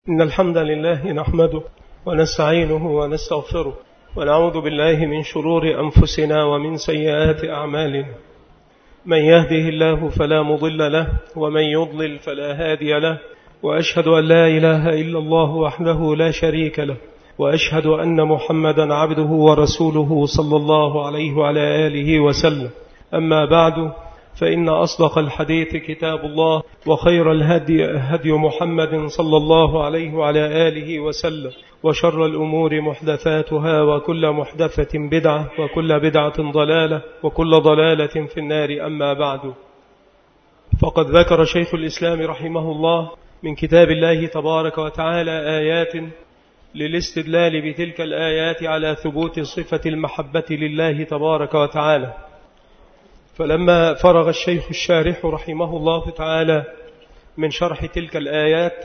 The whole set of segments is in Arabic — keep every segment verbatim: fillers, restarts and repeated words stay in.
إن الحمد لله نحمده ونستعينه ونستغفره ونعوذ بالله من شرور أنفسنا ومن سيئات أعمالنا. من يهده الله فلا مضل له ومن يضلل فلا هادي له، وأشهد أن لا إله إلا الله وحده لا شريك له، وأشهد أن محمدا عبده ورسوله صلى الله عليه وعلى آله وسلم. أما بعد، فإن أصدق الحديث كتاب الله، وخير الهدي هدي محمد صلى الله عليه وعلى آله وسلم، وشر الأمور محدثاتها، وكل محدثة بدعة، وكل بدعة ضلالة، وكل ضلالة في النار. أما بعد، فقد ذكر شيخ الإسلام رحمه الله من كتاب الله تبارك وتعالى آيات للاستدلال بتلك الآيات على ثبوت صفة المحبة لله تبارك وتعالى. فلما فرغ الشيخ الشارح رحمه الله تعالى من شرح تلك الآيات،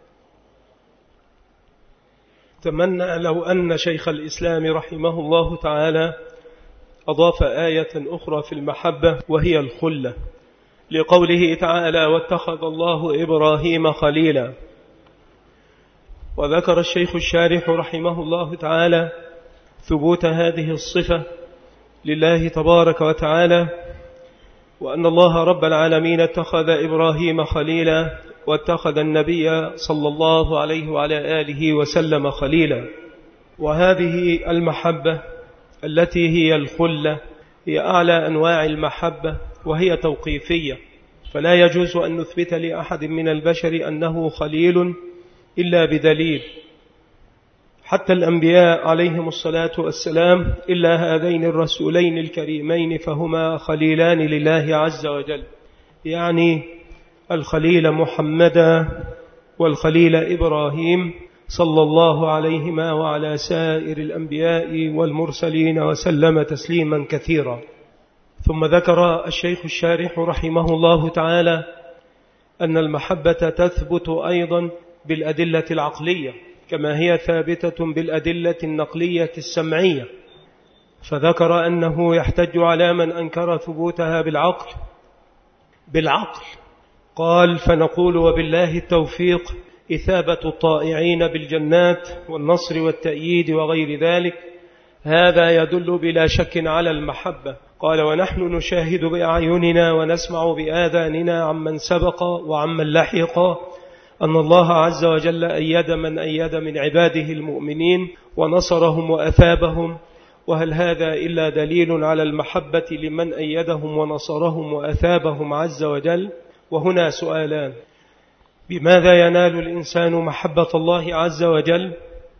تمنى لو أن شيخ الإسلام رحمه الله تعالى أضاف آية أخرى في المحبة، وهي الخلة، لقوله تعالى: واتخذ الله إبراهيم خليلا. وذكر الشيخ الشارح رحمه الله تعالى ثبوت هذه الصفة لله تبارك وتعالى، وأن الله رب العالمين اتخذ إبراهيم خليلا، واتخذ النبي صلى الله عليه وعلى آله وسلم خليلا. وهذه المحبة التي هي الخلة هي أعلى أنواع المحبة، وهي توقيفية، فلا يجوز أن نثبت لأحد من البشر أنه خليل إلا بدليل. حتى الأنبياء عليهم الصلاة والسلام إلا هذين الرسولين الكريمين فهما خليلان لله عز وجل، يعني الخليل محمدا والخليل إبراهيم صلى الله عليهما وعلى سائر الأنبياء والمرسلين وسلم تسليما كثيرا. ثم ذكر الشيخ الشارح رحمه الله تعالى أن المحبة تثبت أيضا بالأدلة العقلية، كما هي ثابتة بالأدلة النقلية السمعية. فذكر أنه يحتج على من أنكر ثبوتها بالعقل بالعقل قال: فنقول وبالله التوفيق إثابة الطائعين بالجنات والنصر والتأييد وغير ذلك، هذا يدل بلا شك على المحبة. قال: ونحن نشاهد بأعيننا ونسمع بآذاننا عمن سبق وعمن لحق أن الله عز وجل أيد من أيد من عباده المؤمنين ونصرهم وأثابهم، وهل هذا إلا دليل على المحبة لمن أيدهم ونصرهم وأثابهم عز وجل؟ وهنا سؤالان: بماذا ينال الإنسان محبة الله عز وجل؟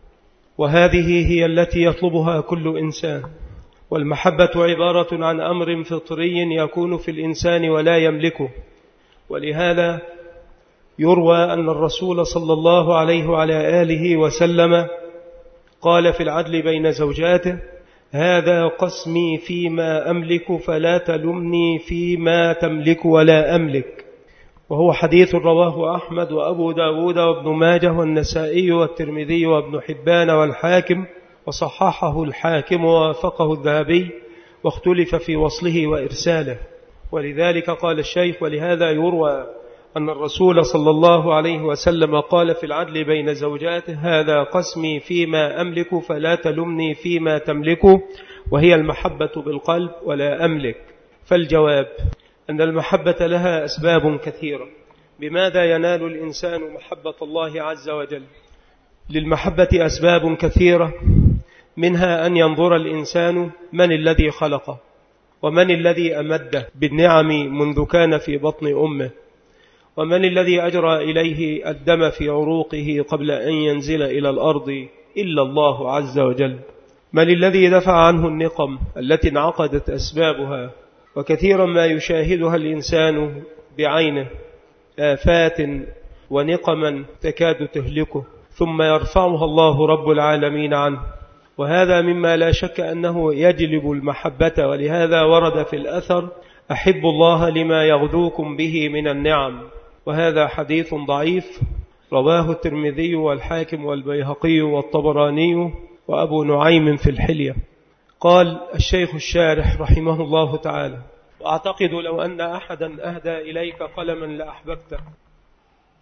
وهذه هي التي يطلبها كل إنسان. والمحبة عبارة عن أمر فطري يكون في الإنسان ولا يملكه، ولهذا يروى أن الرسول صلى الله عليه وعلى آله وسلم قال في العدل بين زوجاته: هذا قسمي فيما أملك فلا تلمني فيما تملك ولا أملك. وهو حديث رواه أحمد وأبو داود وابن ماجه والنسائي والترمذي وابن حبان والحاكم، وصححه الحاكم ووافقه الذهبي، واختلف في وصله وإرساله. ولذلك قال الشيخ: ولهذا يروى أن الرسول صلى الله عليه وسلم قال في العدل بين زوجاته: هذا قسمي فيما أملك فلا تلمني فيما تملك، وهي المحبة بالقلب ولا أملك. فالجواب أن المحبة لها أسباب كثيرة. بماذا ينال الإنسان محبة الله عز وجل؟ للمحبة أسباب كثيرة، منها أن ينظر الإنسان من الذي خلقه، ومن الذي أمده بالنعم منذ كان في بطن أمه، ومن الذي أجرى إليه الدم في عروقه قبل أن ينزل إلى الأرض إلا الله عز وجل، من الذي دفع عنه النقم التي انعقدت أسبابها. وكثيرا ما يشاهدها الإنسان بعينه، آفات ونقما تكاد تهلكه، ثم يرفعها الله رب العالمين عنه، وهذا مما لا شك أنه يجلب المحبة. ولهذا ورد في الأثر: أحب الله لما يغدوكم به من النعم. وهذا حديث ضعيف رواه الترمذي والحاكم والبيهقي والطبراني وأبو نعيم في الحلية. قال الشيخ الشارح رحمه الله تعالى: وأعتقد لو أن أحدا أهدى إليك قلما لأحببته،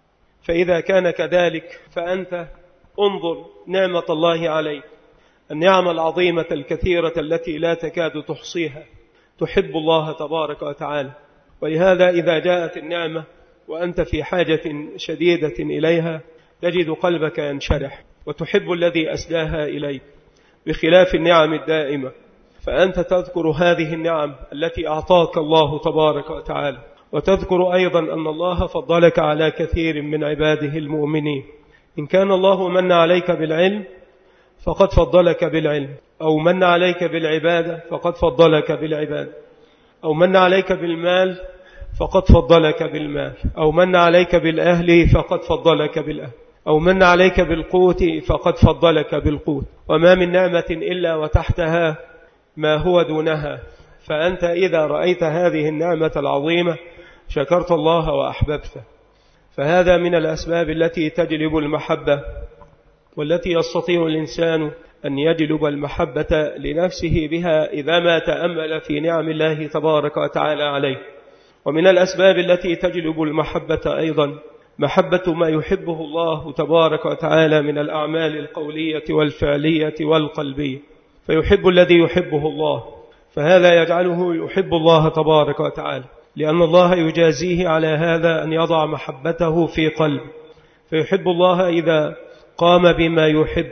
فإذا كان كذلك فأنت انظر نعمة الله عليك، النعمة العظيمة الكثيرة التي لا تكاد تحصيها. تحب الله تبارك وتعالى، ولهذا إذا جاءت النعمة وأنت في حاجة شديدة إليها تجد قلبك ينشرح وتحب الذي أسداها إليك، بخلاف النعم الدائمة. فأنت تذكر هذه النعم التي أعطاك الله تبارك وتعالى، وتذكر أيضا أن الله فضلك على كثير من عباده المؤمنين. إن كان الله من عليك بالعلم فقد فضلك بالعلم، أو من عليك بالعبادة فقد فضلك بالعبادة، أو من عليك بالمال فقد فضلك بالمال، أو من عليك بالأهل فقد فضلك بالأهل، أو من عليك بالقوت فقد فضلك بالقوت. وما من نعمة إلا وتحتها ما هو دونها. فأنت إذا رأيت هذه النعمة العظيمة شكرت الله وأحببته. فهذا من الأسباب التي تجلب المحبة، والتي يستطيع الإنسان أن يجلب المحبة لنفسه بها إذا ما تأمل في نعم الله تبارك وتعالى عليه. ومن الأسباب التي تجلب المحبة أيضا محبة ما يحبه الله تبارك وتعالى من الأعمال القولية والفعلية والقلبية، فيحب الذي يحبه الله، فهذا يجعله يحب الله تبارك وتعالى، لأن الله يجازيه على هذا أن يضع محبته في قلبه، فيحب الله إذا قام بما يحب،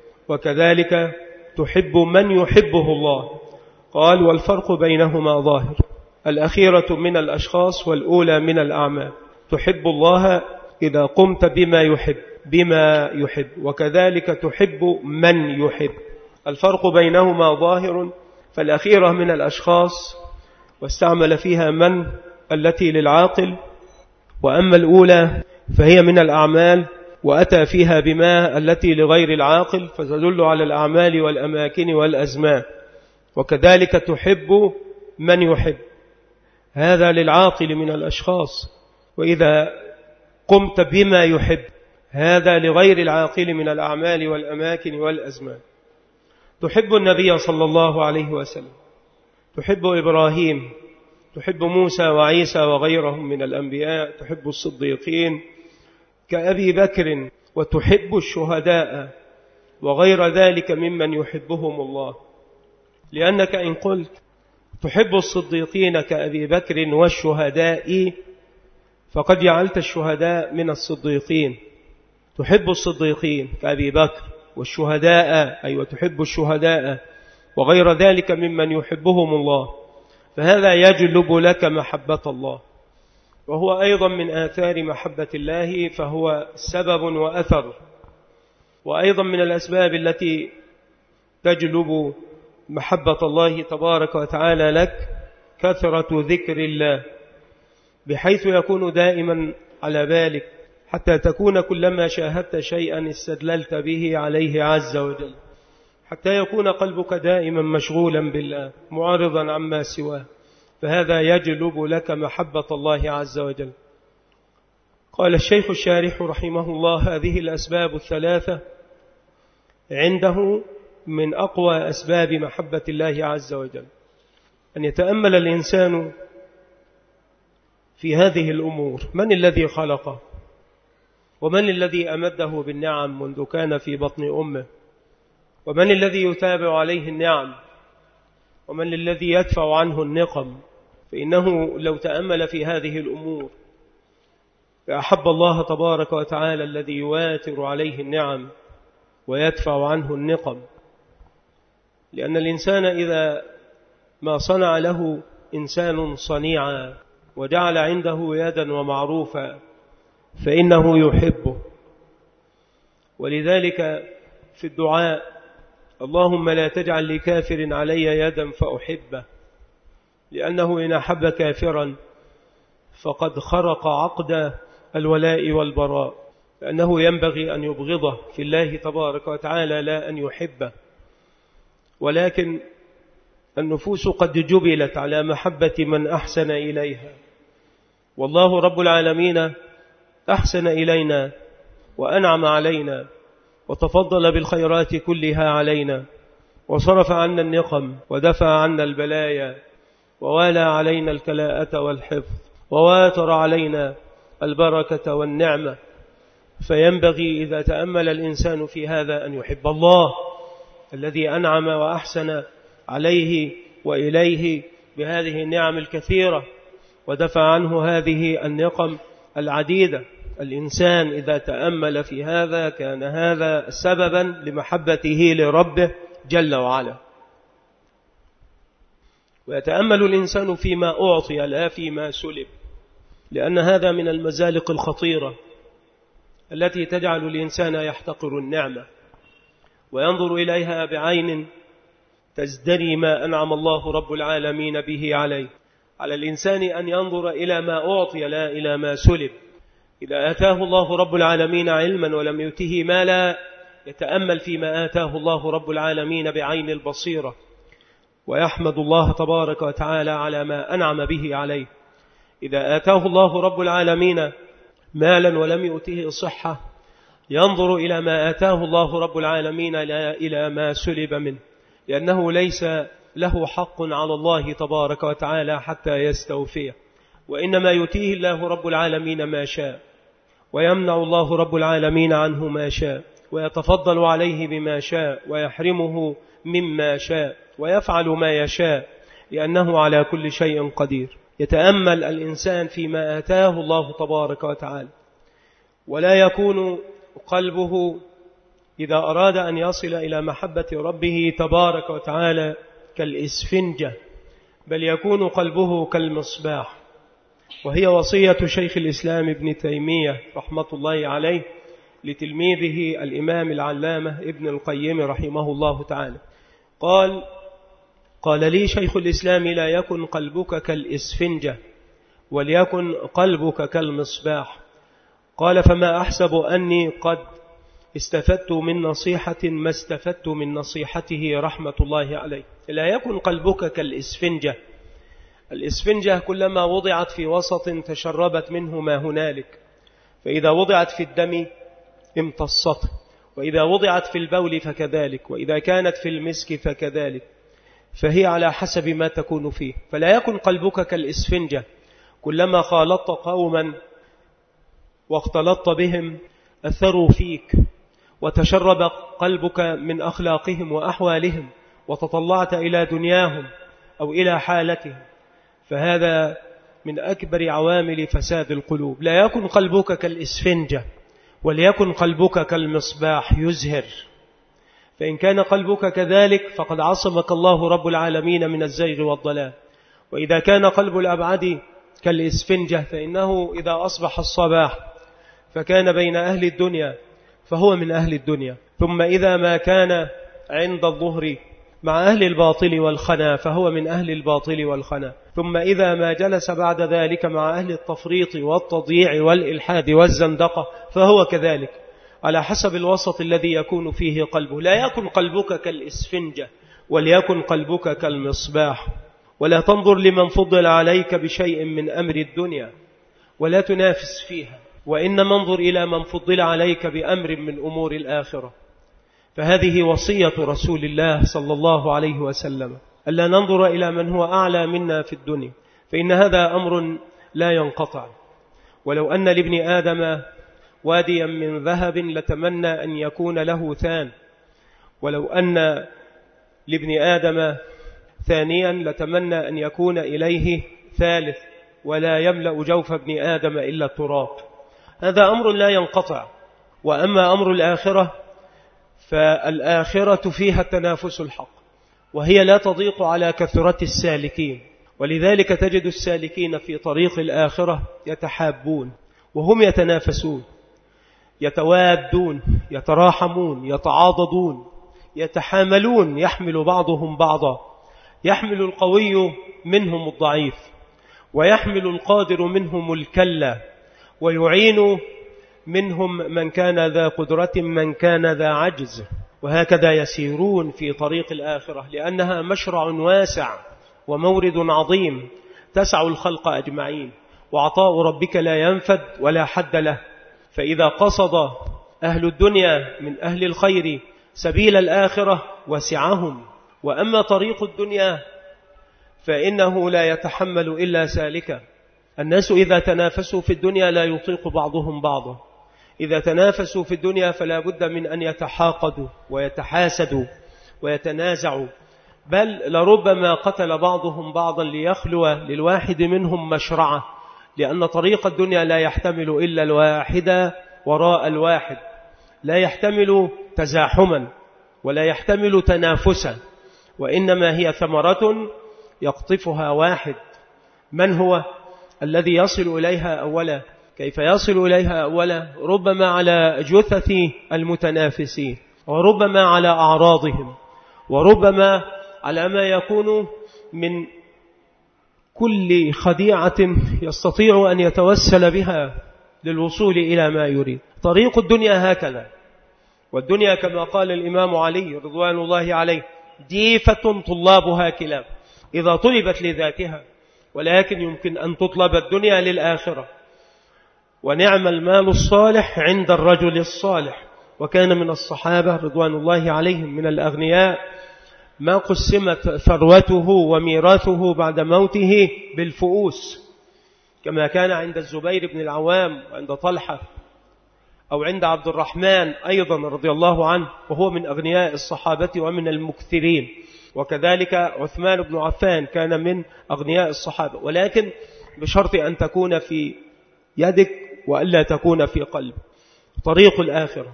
وكذلك تحب من يحبه الله. قال والفرق بينهما ظاهر، الأخيرة من الأشخاص والأولى من الأعمال. تحب الله إذا قمت بما يحب بما يحب وكذلك تحب من يحب. الفرق بينهما ظاهر، فالأخيرة من الأشخاص واستعمل فيها من التي للعاقل، وأما الأولى فهي من الأعمال وأتى فيها بما التي لغير العاقل، فتدل على الأعمال والأماكن والأزمان. وكذلك تحب من يحب، هذا للعاقل من الأشخاص، وإذا قمت بما يحب هذا لغير العاقل من الأعمال والأماكن والأزمان. تحب النبي صلى الله عليه وسلم، تحب إبراهيم، تحب موسى وعيسى وغيرهم من الأنبياء، تحب الصديقين كأبي بكر، وتحب الشهداء وغير ذلك ممن يحبهم الله. لأنك إن قلت تحب الصديقين كأبي بكر والشهداء فقد جعلت الشهداء من الصديقين. تحب الصديقين كأبي بكر والشهداء أي أيوة تحب الشهداء وغير ذلك ممن يحبهم الله، فهذا يجلب لك محبة الله، وهو أيضا من آثار محبة الله، فهو سبب وأثر. وأيضا من الأسباب التي تجلب محبة الله تبارك وتعالى لك كثرة ذكر الله، بحيث يكون دائما على بالك، حتى تكون كلما شاهدت شيئا استدللت به عليه عز وجل، حتى يكون قلبك دائما مشغولا بالله معرضا عما سواه، فهذا يجلب لك محبة الله عز وجل. قال الشيخ الشارح رحمه الله هذه الأسباب الثلاثة عنده من أقوى أسباب محبة الله عز وجل، أن يتأمل الإنسان في هذه الأمور. من الذي خلقه؟ ومن الذي أمده بالنعم منذ كان في بطن أمه؟ ومن الذي يتابع عليه النعم؟ ومن الذي يدفع عنه النقم؟ فإنه لو تأمل في هذه الأمور فأحب الله تبارك وتعالى الذي يواتر عليه النعم ويدفع عنه النقم. لأن الإنسان إذا ما صنع له إنسان صنيعا وجعل عنده يدا ومعروفا فإنه يحبه. ولذلك في الدعاء اللهم لا تجعل لكافر علي يدا فأحبه، لأنه إن أحب كافرا فقد خرق عقد الولاء والبراء، لأنه ينبغي أن يبغضه في الله تبارك وتعالى لا أن يحبه. ولكن النفوس قد جبلت على محبة من أحسن إليها، والله رب العالمين أحسن إلينا وأنعم علينا وتفضل بالخيرات كلها علينا، وصرف عنا النقم ودفع عنا البلايا، ووالى علينا الكلاءة والحفظ، وواتر علينا البركة والنعمة. فينبغي إذا تأمل الإنسان في هذا أن يحب الله الذي أنعم وأحسن عليه وإليه بهذه النعم الكثيرة ودفع عنه هذه النقم العديدة. الإنسان إذا تأمل في هذا كان هذا سببا لمحبته لربه جل وعلا. ويتأمل الإنسان فيما أعطي لا فيما سلب، لأن هذا من المزالق الخطيرة التي تجعل الإنسان يحتقر النعمة وينظر إليها بعين تزدري ما أنعم الله رب العالمين به عليه. على الإنسان أن ينظر إلى ما أعطي لا إلى ما سلب. إذا آتاه الله رب العالمين علما ولم يؤته مالا يتأمل فيما آتاه الله رب العالمين بعين البصيرة ويحمد الله تبارك وتعالى على ما أنعم به عليه. إذا آتاه الله رب العالمين مالا ولم يؤته صحة ينظر إلى ما آتاه الله رب العالمين لا إلى ما سلب منه، لأنه ليس له حق على الله تبارك وتعالى حتى يستوفيه، وإنما يؤتيه الله رب العالمين ما شاء ويمنع الله رب العالمين عنه ما شاء ويتفضل عليه بما شاء ويحرمه مما شاء ويفعل ما يشاء لأنه على كل شيء قدير. يتأمل الإنسان فيما آتاه الله تبارك وتعالى ولا يكون قلبه إذا أراد أن يصل إلى محبة ربه تبارك وتعالى كالإسفنجة، بل يكون قلبه كالمصباح. وهي وصية شيخ الإسلام ابن تيمية رحمة الله عليه لتلميذه الإمام العلامة ابن القيم رحمه الله تعالى. قال قال لي شيخ الإسلام لا يكن قلبك كالإسفنجة وليكن قلبك كالمصباح. قال فما أحسب أني قد استفدت من نصيحة ما استفدت من نصيحته رحمة الله عليه. لا يكن قلبك كالإسفنجة. الإسفنجة كلما وضعت في وسط تشربت منه ما هنالك، فإذا وضعت في الدم امتصته، وإذا وضعت في البول فكذلك، وإذا كانت في المسك فكذلك، فهي على حسب ما تكون فيه. فلا يكن قلبك كالإسفنجة، كلما خالطت قوما واختلطت بهم أثروا فيك وتشرب قلبك من أخلاقهم وأحوالهم وتطلعت إلى دنياهم أو إلى حالتهم، فهذا من أكبر عوامل فساد القلوب. لا يكن قلبك كالإسفنجة وليكن قلبك كالمصباح يزهر. فإن كان قلبك كذلك فقد عصمك الله رب العالمين من الزيغ والضلال. وإذا كان قلب الأبعد كالإسفنجة فإنه إذا أصبح الصباح فكان بين أهل الدنيا فهو من أهل الدنيا، ثم إذا ما كان عند الظهر مع أهل الباطل والخنا فهو من أهل الباطل والخنا، ثم إذا ما جلس بعد ذلك مع أهل التفريط والتضييع والإلحاد والزندقة فهو كذلك، على حسب الوسط الذي يكون فيه قلبه. لا يكن قلبك كالإسفنجة وليكن قلبك كالمصباح. ولا تنظر لمن فضل عليك بشيء من أمر الدنيا ولا تنافس فيها، وإنما انظر إلى من فضل عليك بأمر من أمور الآخرة. فهذه وصية رسول الله صلى الله عليه وسلم، ألا ننظر إلى من هو أعلى منا في الدنيا، فإن هذا أمر لا ينقطع. ولو أن لابن آدم واديا من ذهب لتمنى أن يكون له ثان، ولو أن لابن آدم ثانيا لتمنى أن يكون إليه ثالث، ولا يملأ جوف ابن آدم إلا التراب. هذا أمر لا ينقطع. وأما أمر الآخرة فالآخرة فيها التنافس الحق، وهي لا تضيق على كثرة السالكين، ولذلك تجد السالكين في طريق الآخرة يتحابون وهم يتنافسون، يتوادون، يتراحمون، يتعاضدون، يتحاملون، يحمل بعضهم بعضا، يحمل القوي منهم الضعيف، ويحمل القادر منهم الكلا، ويعين منهم من كان ذا قدرة من كان ذا عجز. وهكذا يسيرون في طريق الآخرة، لأنها مشرع واسع ومورد عظيم تسع الخلق أجمعين، وعطاء ربك لا ينفد ولا حد له. فإذا قصد أهل الدنيا من أهل الخير سبيل الآخرة وسعهم. وأما طريق الدنيا فإنه لا يتحمل إلا سالكا. الناس إذا تنافسوا في الدنيا لا يطيق بعضهم بعضا، إذا تنافسوا في الدنيا فلا بد من أن يتحاقدوا ويتحاسدوا ويتنازعوا، بل لربما قتل بعضهم بعضا ليخلو للواحد منهم مشرعة، لأن طريق الدنيا لا يحتمل إلا الواحد وراء الواحد، لا يحتمل تزاحما ولا يحتمل تنافسا، وإنما هي ثمرة يقطفها واحد. من هو الذي يصل إليها أولا؟ كيف يصل إليها أولا؟ ربما على جثث المتنافسين، وربما على أعراضهم، وربما على ما يكون من كل خديعة يستطيع أن يتوسل بها للوصول إلى ما يريد. طريق الدنيا هكذا، والدنيا كما قال الإمام علي رضوان الله عليه ديفة طلابها كلاب، إذا طلبت لذاتها، ولكن يمكن أن تطلب الدنيا للآخرة. ونعم المال الصالح عند الرجل الصالح. وكان من الصحابة رضوان الله عليهم من الأغنياء ما قسمت ثروته وميراثه بعد موته بالفؤوس، كما كان عند الزبير بن العوام وعند طلحة أو عند عبد الرحمن أيضا رضي الله عنه، وهو من أغنياء الصحابة ومن المكثرين. وكذلك عثمان بن عفان كان من أغنياء الصحابة، ولكن بشرط أن تكون في يدك وألا تكون في قلب. طريق الآخرة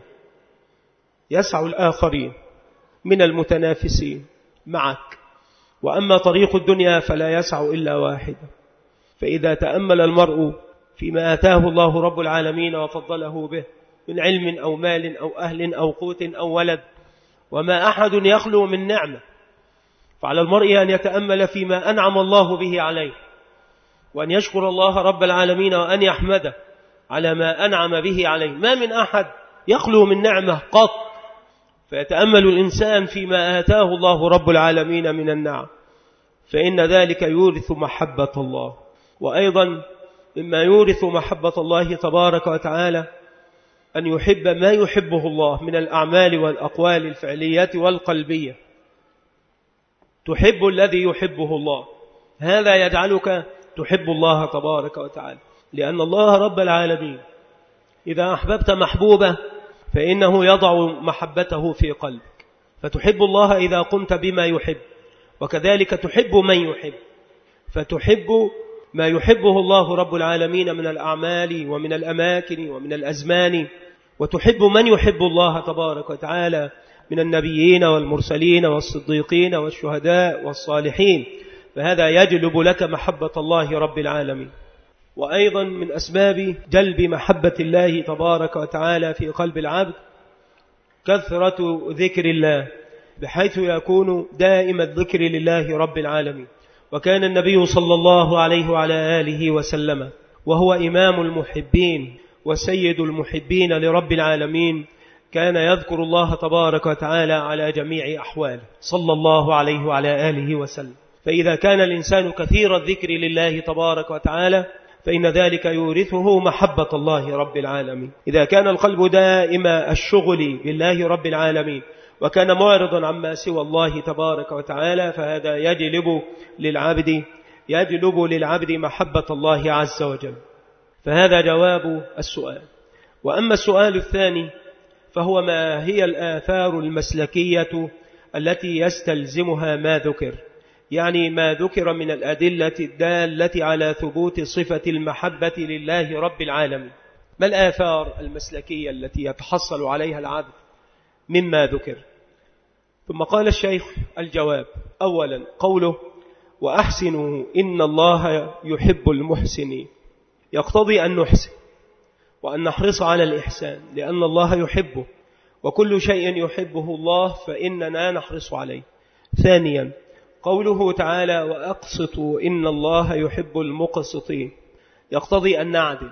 يسع الآخرين من المتنافسين معك، وأما طريق الدنيا فلا يسع إلا واحدة. فإذا تأمل المرء فيما آتاه الله رب العالمين وفضله به من علم أو مال أو أهل أو قوت أو ولد، وما أحد يخلو من نعمة، فعلى المرء أن يتأمل فيما أنعم الله به عليه، وأن يشكر الله رب العالمين وأن يحمده على ما أنعم به عليه. ما من أحد يخلو من نعمة قط، فيتأمل الإنسان فيما آتاه الله رب العالمين من النعم، فإن ذلك يورث محبة الله. وأيضا مما يورث محبة الله تبارك وتعالى أن يحب ما يحبه الله من الأعمال والأقوال الفعلية والقلبية. تحب الذي يحبه الله، هذا يجعلك تحب الله تبارك وتعالى، لأن الله رب العالمين إذا أحببت محبوبة فإنه يضع محبته في قلبك، فتحب الله إذا قمت بما يحب، وكذلك تحب من يحب، فتحب ما يحبه الله رب العالمين من الأعمال ومن الأماكن ومن الأزمان، وتحب من يحب الله تبارك وتعالى من النبيين والمرسلين والصديقين والشهداء والصالحين، فهذا يجلب لك محبة الله رب العالمين. وأيضا من أسباب جلب محبة الله تبارك وتعالى في قلب العبد كثرة ذكر الله، بحيث يكون دائم الذكر لله رب العالمين. وكان النبي صلى الله عليه وعلى آله وسلم وهو إمام المحبين وسيد المحبين لرب العالمين كان يذكر الله تبارك وتعالى على جميع أحواله صلى الله عليه وعلى آله وسلم. فإذا كان الإنسان كثير الذكر لله تبارك وتعالى فإن ذلك يورثه محبة الله رب العالمين. إذا كان القلب دائم الشغل بالله رب العالمين وكان معرضا عما سوى الله تبارك وتعالى فهذا يجلب للعبد يجلب للعبد محبة الله عز وجل. فهذا جواب السؤال. وأما السؤال الثاني فهو ما هي الآثار المسلكية التي يستلزمها ما ذكر، يعني ما ذكر من الأدلة الدالة على ثبوت صفة المحبة لله رب العالمين. ما الآثار المسلكية التي يتحصل عليها العبد مما ذكر؟ ثم قال الشيخ الجواب: أولا قوله وأحسنوا إن الله يحب المحسنين، يقتضي أن نحسن وأن نحرص على الإحسان لأن الله يحبه، وكل شيء يحبه الله فإننا نحرص عليه. ثانيا قوله تعالى وأقسطوا إن الله يحب المقسطين، يقتضي أن نعدل،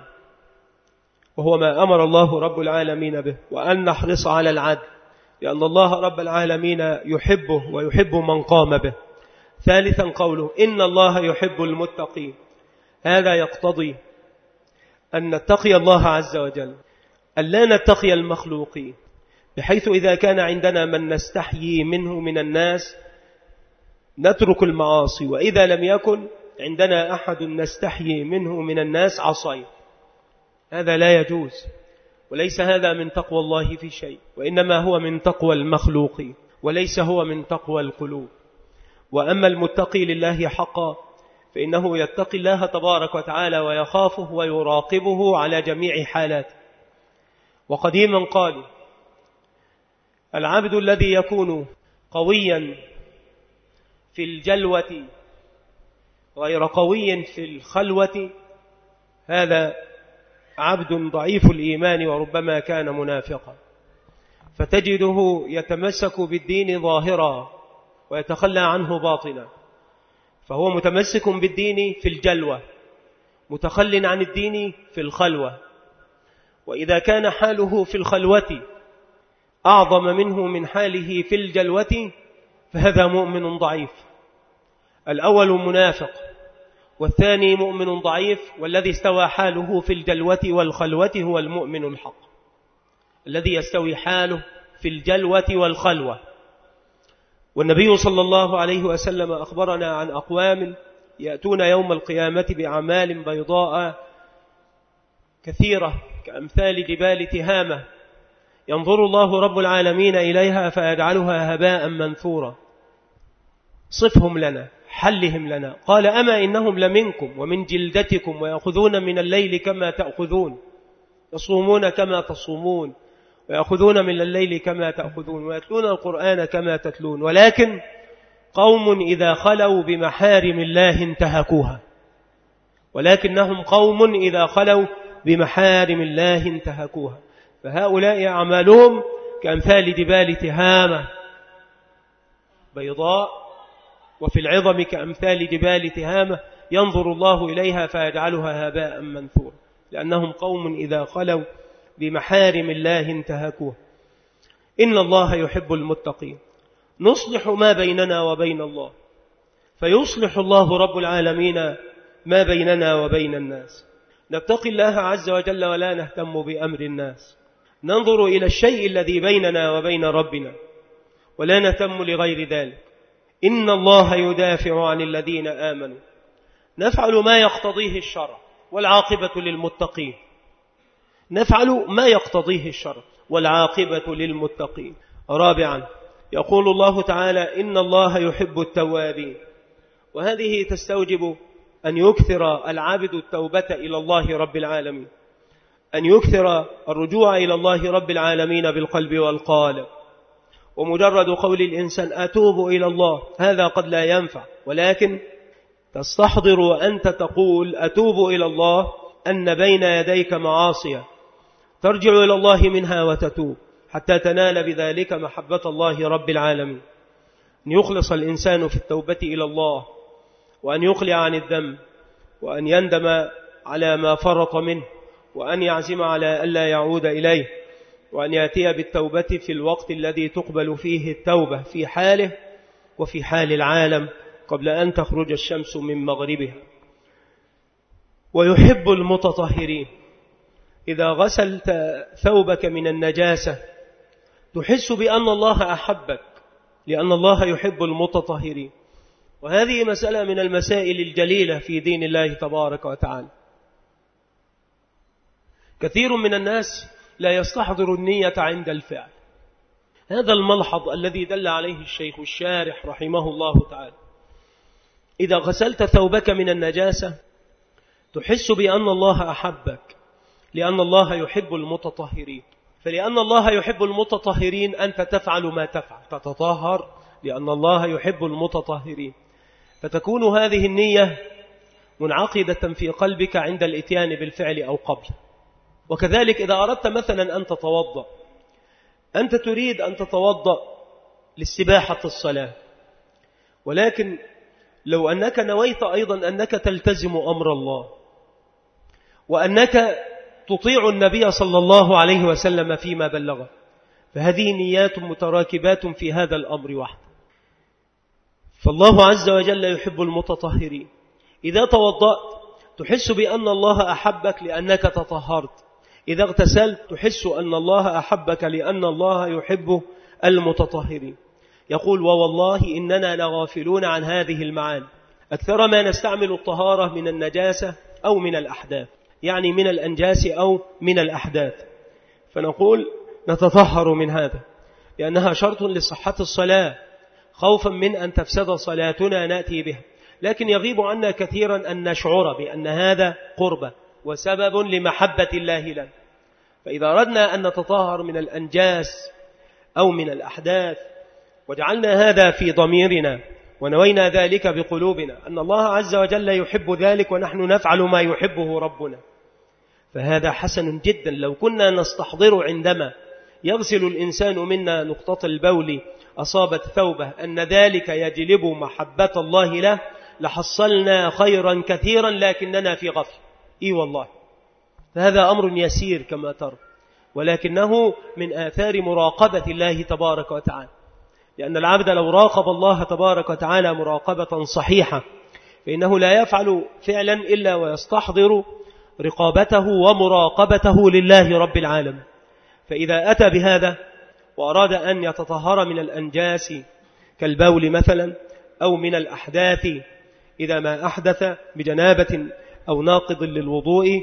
وهو ما أمر الله رب العالمين به، وأن نحرص على العدل لأن الله رب العالمين يحبه ويحب من قام به. ثالثا قوله إن الله يحب المتقين، هذا يقتضي أن نتقي الله عز وجل، أن لا نتقي المخلوقين، بحيث إذا كان عندنا من نستحيي منه من الناس نترك المعاصي، وإذا لم يكن عندنا أحد نستحيي منه من الناس عصينا، هذا لا يجوز. وليس هذا من تقوى الله في شيء، وإنما هو من تقوى المخلوقين، وليس هو من تقوى القلوب. وأما المتقي لله حقا فإنه يتقي الله تبارك وتعالى ويخافه ويراقبه على جميع حالاته. وقديما قالوا: العبد الذي يكون قويا في الجلوة غير قوي في الخلوة هذا عبد ضعيف الإيمان، وربما كان منافقا. فتجده يتمسك بالدين ظاهرا ويتخلى عنه باطنا، فهو متمسك بالدين في الجلوة، متخل عن الدين في الخلوة. وإذا كان حاله في الخلوة أعظم منه من حاله في الجلوة فهذا مؤمن ضعيف. الأول منافق والثاني مؤمن ضعيف، والذي استوى حاله في الجلوة والخلوة هو المؤمن الحق، الذي يستوي حاله في الجلوة والخلوة. والنبي صلى الله عليه وسلم أخبرنا عن أقوام يأتون يوم القيامة بأعمال بيضاء كثيرة كأمثال جبال تهامة، ينظر الله رب العالمين إليها فيجعلها هباء منثورا. صفهم لنا، حلهم لنا. قال: أما إنهم لمنكم ومن جلدتكم، ويأخذون من الليل كما تأخذون، يصومون كما تصومون، ويأخذون من الليل كما تأخذون، ويتلون القرآن كما تتلون، ولكن قوم إذا خلوا بمحارم الله انتهكوها. ولكنهم قوم إذا خلوا بمحارم الله انتهكوها. فهؤلاء أعمالهم كأمثال جبال تهامة بيضاء، وفي العظم كأمثال جبال تهامة، ينظر الله إليها فيجعلها هباء منثورا، لأنهم قوم إذا خلوا بمحارم الله انتهكوها. إن الله يحب المتقين. نصلح ما بيننا وبين الله، فيصلح الله رب العالمين ما بيننا وبين الناس. نتقي الله عز وجل ولا نهتم بأمر الناس، ننظر إلى الشيء الذي بيننا وبين ربنا ولا نهتم لغير ذلك. إن الله يدافع عن الذين آمنوا. نفعل ما يقتضيه الشرع والعاقبة للمتقين. نفعل ما يقتضيه الشرع والعاقبة للمتقين. رابعا، يقول الله تعالى: إن الله يحب التوابين. وهذه تستوجب أن يكثر العبد التوبة إلى الله رب العالمين، أن يكثر الرجوع إلى الله رب العالمين بالقلب والقالب. ومجرد قول الإنسان أتوب إلى الله هذا قد لا ينفع، ولكن تستحضر وأنت تقول أتوب إلى الله أن بين يديك معاصية ترجع إلى الله منها وتتوب، حتى تنال بذلك محبة الله رب العالمين. أن يخلص الإنسان في التوبة إلى الله، وأن يقلع عن الذنب، وأن يندم على ما فرط منه، وأن يعزم على ألا يعود إليه، وأن يأتي بالتوبة في الوقت الذي تقبل فيه التوبة، في حاله وفي حال العالم قبل أن تخرج الشمس من مغربها. ويحب المتطهرين. إذا غسلت ثوبك من النجاسة تحس بأن الله أحبك، لأن الله يحب المتطهرين. وهذه مسألة من المسائل الجليلة في دين الله تبارك وتعالى. كثير من الناس لا يستحضر النية عند الفعل. هذا الملحظ الذي دل عليه الشيخ الشارح رحمه الله تعالى. إذا غسلت ثوبك من النجاسة تحس بأن الله أحبك، لأن الله يحب المتطهرين. فلأن الله يحب المتطهرين أنت تفعل ما تفعل، تتطهر لأن الله يحب المتطهرين. فتكون هذه النية منعقدة في قلبك عند الاتيان بالفعل أو قبل. وكذلك إذا أردت مثلا أن تتوضأ، أنت تريد أن تتوضأ للسباحة الصلاة، ولكن لو أنك نويت أيضا أنك تلتزم أمر الله، وأنك تطيع النبي صلى الله عليه وسلم فيما بلغه، فهذه نيات متراكبات في هذا الأمر وحده. فالله عز وجل يحب المتطهرين. إذا توضأت تحس بأن الله أحبك لأنك تطهرت. إذا اغتسلت تحس أن الله أحبك لأن الله يحب المتطهرين. يقول: ووالله إننا لغافلون عن هذه المعاني. أكثر ما نستعمل الطهارة من النجاسة أو من الأحداث، يعني من الأنجاس أو من الأحداث. فنقول نتطهر من هذا لأنها شرط لصحة الصلاة، خوفا من أن تفسد صلاتنا نأتي بها. لكن يغيب عنا كثيرا أن نشعر بأن هذا قربة وسبب لمحبة الله لنا. فإذا أردنا أن نتطهر من الأنجاس أو من الأحداث وجعلنا هذا في ضميرنا ونوينا ذلك بقلوبنا أن الله عز وجل يحب ذلك ونحن نفعل ما يحبه ربنا، فهذا حسن جدا. لو كنا نستحضر عندما يغسل الإنسان منا نقطة البول أصابت ثوبه أن ذلك يجلب محبة الله له لحصلنا خيرا كثيرا، لكننا في غفل. إي والله فهذا أمر يسير كما ترى، ولكنه من آثار مراقبة الله تبارك وتعالى، لأن العبد لو راقب الله تبارك وتعالى مراقبة صحيحة فإنه لا يفعل فعلا إلا ويستحضر رقابته ومراقبته لله رب العالمين. فإذا أتى بهذا وأراد أن يتطهر من الأنجاس كالبول مثلا أو من الأحداث إذا ما أحدث بجنابة أو ناقض للوضوء،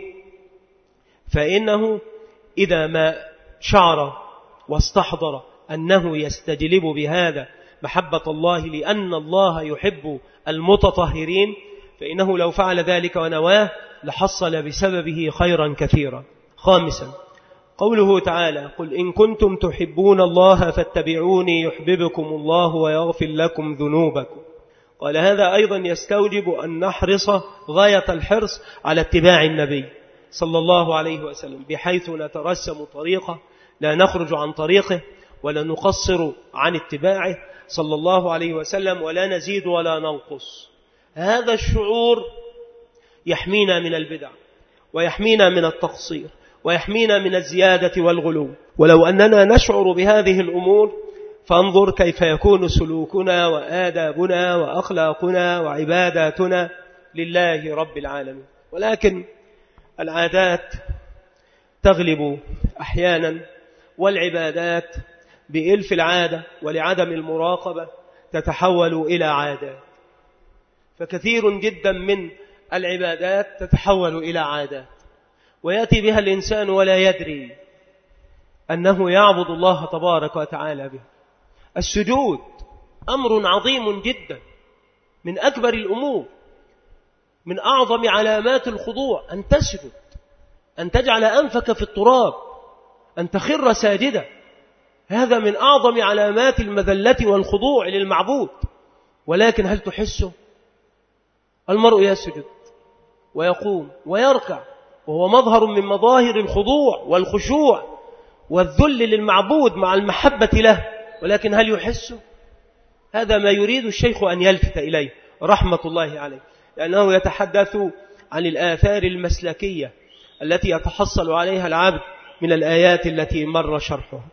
فإنه إذا ما شعر واستحضر أنه يستجلب بهذا محبة الله لأن الله يحب المتطهرين، فإنه لو فعل ذلك ونواه لحصل بسببه خيرا كثيرا. خامسا قوله تعالى: قل إن كنتم تحبون الله فاتبعوني يحببكم الله ويغفر لكم ذنوبكم. قال هذا أيضا يستوجب أن نحرص غاية الحرص على اتباع النبي صلى الله عليه وسلم، بحيث نترسم طريقه لا نخرج عن طريقه ولا نقصر عن اتباعه صلى الله عليه وسلم ولا نزيد ولا ننقص. هذا الشعور يحمينا من البدع ويحمينا من التقصير ويحمينا من الزيادة والغلو. ولو أننا نشعر بهذه الأمور فانظر كيف يكون سلوكنا وآدابنا وأخلاقنا وعباداتنا لله رب العالمين. ولكن العادات تغلب أحيانا، والعبادات بإلف العادة ولعدم المراقبة تتحول إلى عادات. فكثير جدا من العبادات تتحول إلى عادات ويأتي بها الإنسان ولا يدري أنه يعبد الله تبارك وتعالى به. السجود أمر عظيم جدا، من أكبر الأمور، من أعظم علامات الخضوع أن تسجد، أن تجعل أنفك في التراب، أن تخر ساجدا. هذا من أعظم علامات المذلة والخضوع للمعبود. ولكن هل تحسه؟ المرء يسجد ويقوم ويركع وهو مظهر من مظاهر الخضوع والخشوع والذل للمعبود مع المحبة له، ولكن هل يحسه؟ هذا ما يريد الشيخ أن يلفت إليه رحمة الله عليه، لأنه يتحدث عن الآثار المسلكية التي يتحصل عليها العبد من الآيات التي مر شرحها.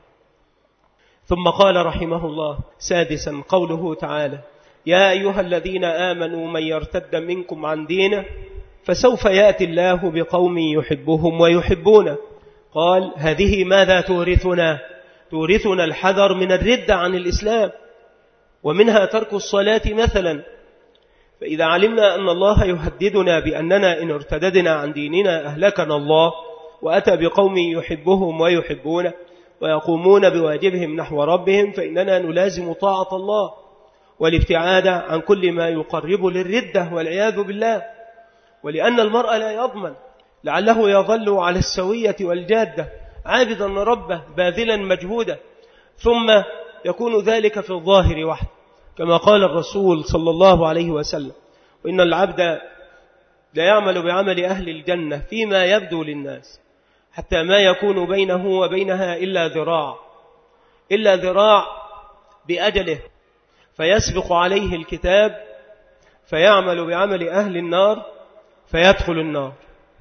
ثم قال رحمه الله: سادسا قوله تعالى: يا أيها الذين آمنوا من يرتد منكم عن دينه فسوف يأتي الله بقوم يحبهم ويحبونه. قال: هذه ماذا تورثنا؟ تورثنا الحذر من الردة عن الإسلام، ومنها ترك الصلاة مثلا. فإذا علمنا أن الله يهددنا بأننا إن ارتددنا عن ديننا أهلكنا الله، وأتى بقوم يحبهم ويحبونه ويقومون بواجبهم نحو ربهم، فإننا نلازم طاعة الله والابتعاد عن كل ما يقرب للردة والعياذ بالله. ولأن المرء لا يضمن، لعله يظل على السوية والجادة عابدا ربه باذلا مجهودا، ثم يكون ذلك في الظاهر وحده، كما قال الرسول صلى الله عليه وسلم: وإن العبد لا يعمل بعمل أهل الجنة فيما يبدو للناس حتى ما يكون بينه وبينها إلا ذراع إلا ذراع بأجله، فيسبق عليه الكتاب فيعمل بعمل أهل النار فيدخل النار.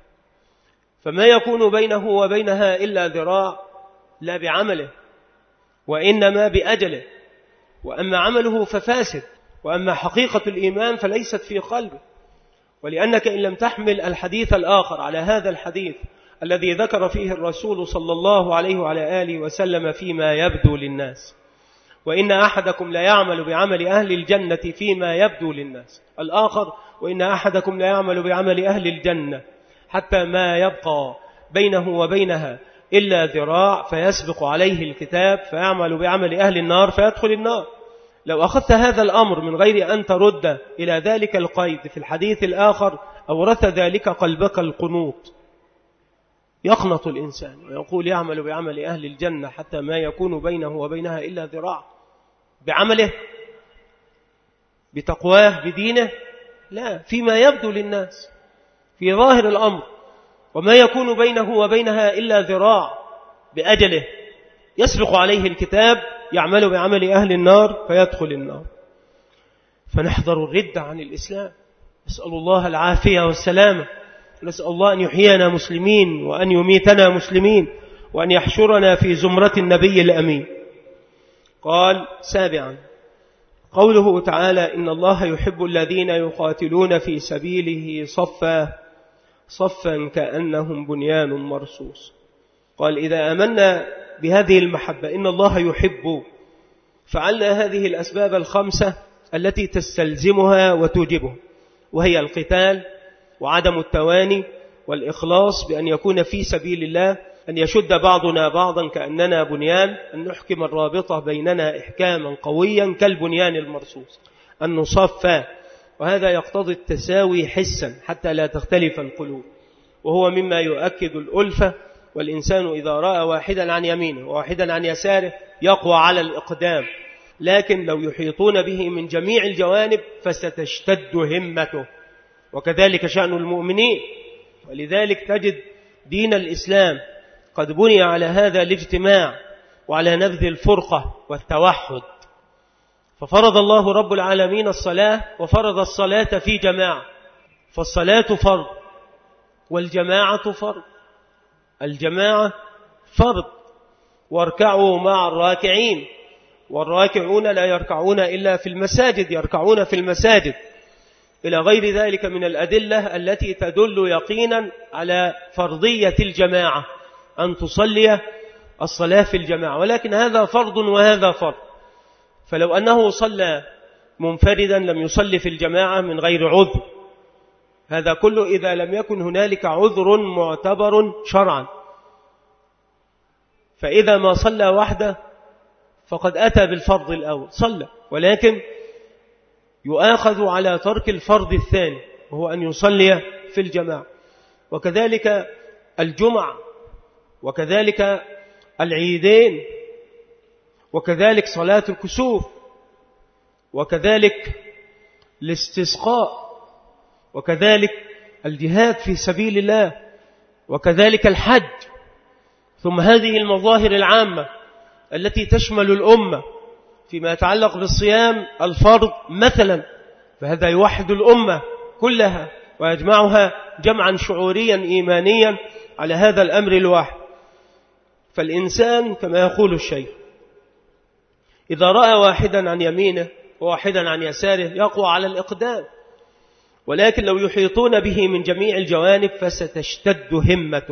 فما يكون بينه وبينها إلا ذراع، لا بعمله وإنما بأجله. وأما عمله ففاسد، وأما حقيقة الإيمان فليست في قلبه. ولأنك إن لم تحمل الحديث الآخر على هذا الحديث الذي ذكر فيه الرسول صلى الله عليه وعلى آله وسلم فيما يبدو للناس: وإن أحدكم لا يعمل بعمل أهل الجنة فيما يبدو للناس. الآخر: وإن أحدكم لا يعمل بعمل أهل الجنة حتى ما يبقى بينه وبينها إلا ذراع فيسبق عليه الكتاب فيعمل بعمل أهل النار فيدخل النار. لو أخذت هذا الأمر من غير أن ترد إلى ذلك القيد في الحديث الآخر أورث ذلك قلبك القنوط، يقنط الإنسان ويقول يعمل بعمل أهل الجنة حتى ما يكون بينه وبينها إلا ذراع، بعمله بتقواه بدينه؟ لا، فيما يبدو للناس في ظاهر الأمر، وما يكون بينه وبينها إلا ذراع بأجله يسبق عليه الكتاب يعمل بعمل أهل النار فيدخل النار. فنحذر الرد عن الإسلام، نسأل الله العافية والسلامة، نسأل الله أن يحيينا مسلمين وأن يميتنا مسلمين وأن يحشرنا في زمرة النبي الأمين. قال سابعا قوله تعالى إن الله يحب الذين يقاتلون في سبيله صفا صفا كأنهم بنيان مرصوص. قال إذا آمنا بهذه المحبة إن الله يحب، فعلنا هذه الأسباب الخمسة التي تستلزمها وتوجبها، وهي القتال وعدم التواني والإخلاص بأن يكون في سبيل الله، أن يشد بعضنا بعضا كأننا بنيان، أن نحكم الرابطة بيننا إحكاما قويا كالبنيان المرصوص، أن نصفى، وهذا يقتضي التساوي حسا حتى لا تختلف القلوب، وهو مما يؤكد الألفة. والإنسان إذا رأى واحدا عن يمينه وواحدا عن يساره يقوى على الإقدام، لكن لو يحيطون به من جميع الجوانب فستشتد همته، وكذلك شأن المؤمنين. ولذلك تجد دين الإسلام قد بني على هذا الاجتماع وعلى نبذ الفرقة والتوحد. ففرض الله رب العالمين الصلاة وفرض الصلاة في جماعة، فالصلاة فرض والجماعة فرض. الجماعة فرض، واركعوا مع الراكعين، والراكعون لا يركعون إلا في المساجد، يركعون في المساجد، إلى غير ذلك من الأدلة التي تدل يقينا على فرضية الجماعة، أن تصلي الصلاة في الجماعة. ولكن هذا فرض وهذا فرض، فلو أنه صلى منفردا لم يصلي في الجماعة من غير عذر، هذا كله إذا لم يكن هنالك عذر معتبر شرعا. فإذا ما صلى وحده فقد أتى بالفرض الأول، صلى، ولكن يؤاخذ على ترك الفرض الثاني وهو أن يصلي في الجماعة. وكذلك الجمعة، وكذلك العيدين، وكذلك صلاة الكسوف، وكذلك الاستسقاء، وكذلك الجهاد في سبيل الله، وكذلك الحج. ثم هذه المظاهر العامة التي تشمل الأمة فيما يتعلق بالصيام الفرض مثلا، فهذا يوحد الأمة كلها ويجمعها جمعا شعوريا إيمانيا على هذا الأمر الواحد. فالإنسان كما يقول الشيخ إذا رأى واحدا عن يمينه وواحدا عن يساره يقوى على الإقدام، ولكن لو يحيطون به من جميع الجوانب فستشتد همته.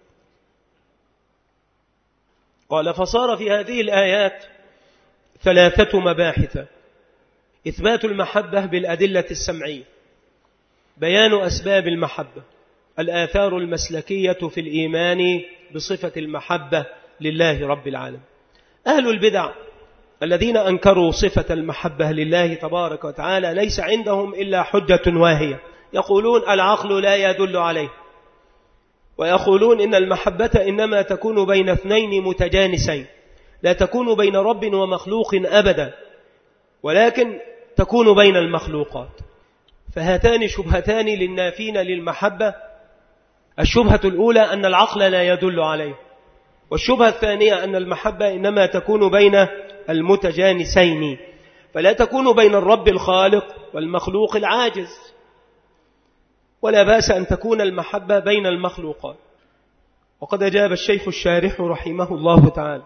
قال فصار في هذه الآيات ثلاثة مباحث: إثبات المحبة بالأدلة السمعية، بيان أسباب المحبة، الآثار المسلكية في الإيمان بصفة المحبة لله رب العالمين. أهل البدع الذين أنكروا صفة المحبة لله تبارك وتعالى ليس عندهم إلا حجة واهية، يقولون العقل لا يدل عليه، ويقولون إن المحبة إنما تكون بين اثنين متجانسين، لا تكون بين رب ومخلوق أبدا، ولكن تكون بين المخلوقات. فهاتان شبهتان للنافين للمحبة: الشبهة الأولى أن العقل لا يدل عليه، والشبهة الثانية أن المحبة إنما تكون بين المتجانسين، فلا تكون بين الرب الخالق والمخلوق العاجز، ولا بأس أن تكون المحبة بين المخلوقات. وقد أجاب الشيخ الشارح رحمه الله تعالى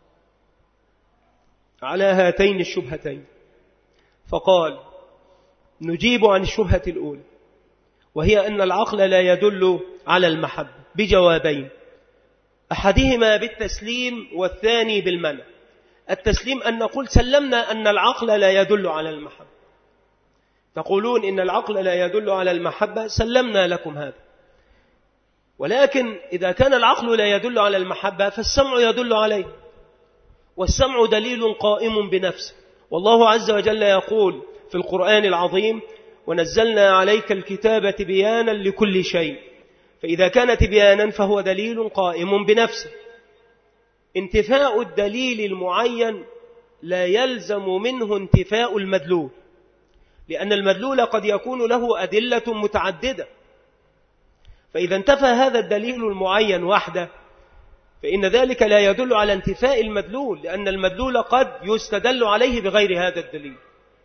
على هاتين الشبهتين فقال: نجيب عن الشبهة الأولى، وهي أن العقل لا يدل على المحبة، بجوابين: أحدهما بالتسليم والثاني بالمنع. التسليم أن نقول سلمنا أن العقل لا يدل على المحبة، تقولون إن العقل لا يدل على المحبة، سلمنا لكم هذا. ولكن إذا كان العقل لا يدل على المحبة فالسمع يدل عليه، والسمع دليل قائم بنفسه. والله عز وجل يقول في القرآن العظيم: ونزلنا عليك الكتاب تبيانا لكل شيء. فإذا كان تبيانا فهو دليل قائم بنفسه. انتفاء الدليل المعين لا يلزم منه انتفاء المدلول، لأن المدلول قد يكون له أدلة متعددة، فإذا انتفى هذا الدليل المعين وحده فإن ذلك لا يدل على انتفاء المدلول، لأن المدلول قد يستدل عليه بغير هذا الدليل.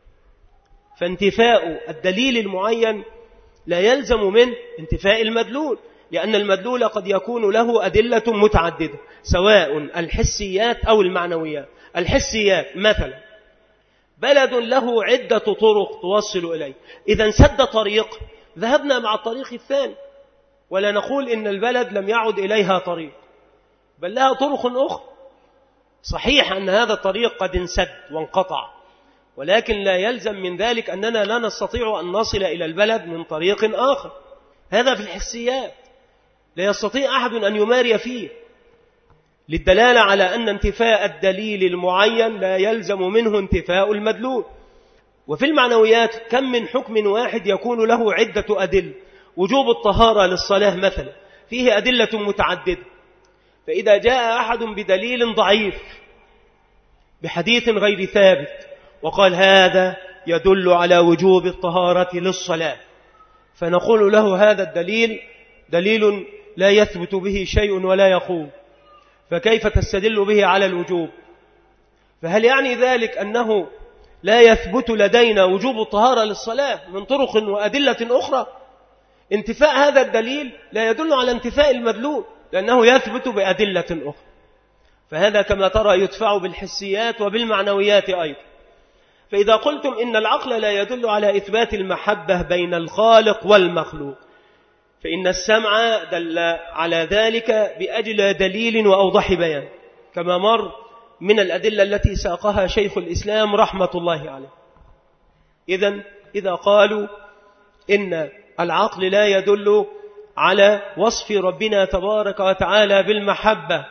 فانتفاء الدليل المعين لا يلزم من انتفاء المدلول، لأن المدلول قد يكون له أدلة متعددة سواء الحسيات أو المعنويات. الحسيات مثلا بلد له عدة طرق توصل إليه، إذا انسد طريق ذهبنا مع الطريق الثاني، ولا نقول إن البلد لم يعد إليها طريق، بل لها طرق أخرى. صحيح أن هذا الطريق قد انسد وانقطع، ولكن لا يلزم من ذلك أننا لا نستطيع أن نصل إلى البلد من طريق آخر. هذا في الحسيات لا يستطيع أحد أن يماري فيه، للدلالة على أن انتفاء الدليل المعين لا يلزم منه انتفاء المدلول. وفي المعنويات كم من حكم واحد يكون له عدة أدلة. وجوب الطهارة للصلاة مثلا فيه أدلة متعددة، فإذا جاء أحد بدليل ضعيف بحديث غير ثابت وقال هذا يدل على وجوب الطهارة للصلاة، فنقول له هذا الدليل دليل لا يثبت به شيء ولا يقوم، فكيف تستدل به على الوجوب؟ فهل يعني ذلك أنه لا يثبت لدينا وجوب الطهارة للصلاة من طرق وأدلة أخرى؟ انتفاء هذا الدليل لا يدل على انتفاء المدلول، لأنه يثبت بأدلة أخرى. فهذا كما ترى يدفع بالحسيات وبالمعنويات أيضا. فإذا قلتم إن العقل لا يدل على إثبات المحبة بين الخالق والمخلوق، فإن السمع دل على ذلك بأجل دليل وأوضح بيان، كما مر من الأدلة التي ساقها شيخ الإسلام رحمة الله عليه. إذن إذا قالوا إن العقل لا يدل على وصف ربنا تبارك وتعالى بالمحبة،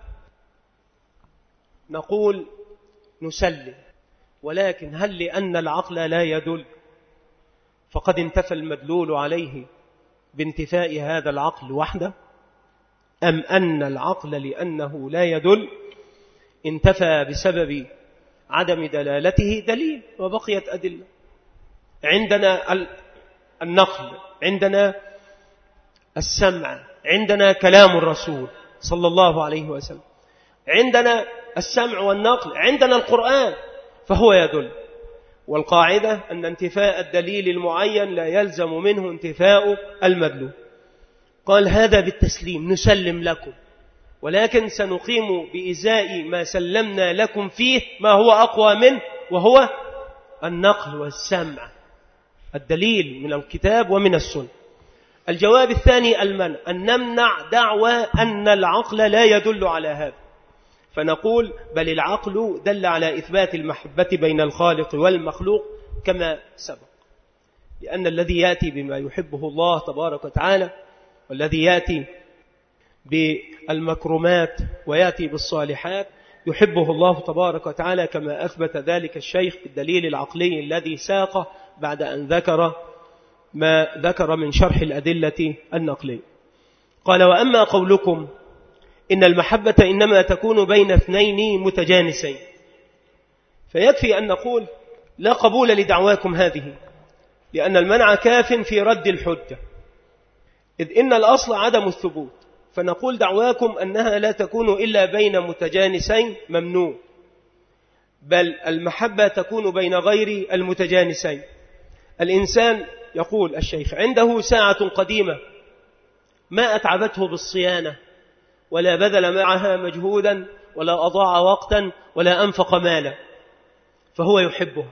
نقول نسلم، ولكن هل لأن العقل لا يدل فقد انتفى المدلول عليه بانتفاء هذا العقل وحده، أم أن العقل لأنه لا يدل انتفى بسبب عدم دلالته دليل وبقيت أدلة؟ عندنا النقل، عندنا السمع، عندنا كلام الرسول صلى الله عليه وسلم، عندنا السمع والنقل، عندنا القرآن، فهو يدل. والقاعدة أن انتفاء الدليل المعين لا يلزم منه انتفاء المدلول. قال هذا بالتسليم، نسلم لكم، ولكن سنقيم بإزاء ما سلمنا لكم فيه ما هو أقوى منه، وهو النقل والسمع، الدليل من الكتاب ومن السنة. الجواب الثاني المنع، أن نمنع دعوى أن العقل لا يدل على هذا، فنقول بل العقل دل على إثبات المحبة بين الخالق والمخلوق كما سبق، لأن الذي يأتي بما يحبه الله تبارك وتعالى، والذي يأتي بالمكرمات ويأتي بالصالحات يحبه الله تبارك وتعالى، كما أثبت ذلك الشيخ بالدليل العقلي الذي ساقه بعد أن ذكر ما ذكر من شرح الأدلة النقلية. قال وأما قولكم إن المحبة إنما تكون بين اثنين متجانسين، فيكفي أن نقول لا قبول لدعواكم هذه، لأن المنع كاف في رد الحجة، إذ إن الأصل عدم الثبوت، فنقول دعواكم أنها لا تكون إلا بين متجانسين ممنوع، بل المحبة تكون بين غير المتجانسين. الإنسان يقول الشيخ عنده ساعة قديمة ما أتعبته بالصيانة ولا بذل معها مجهودا ولا أضاع وقتا ولا أنفق مالا، فهو يحبها.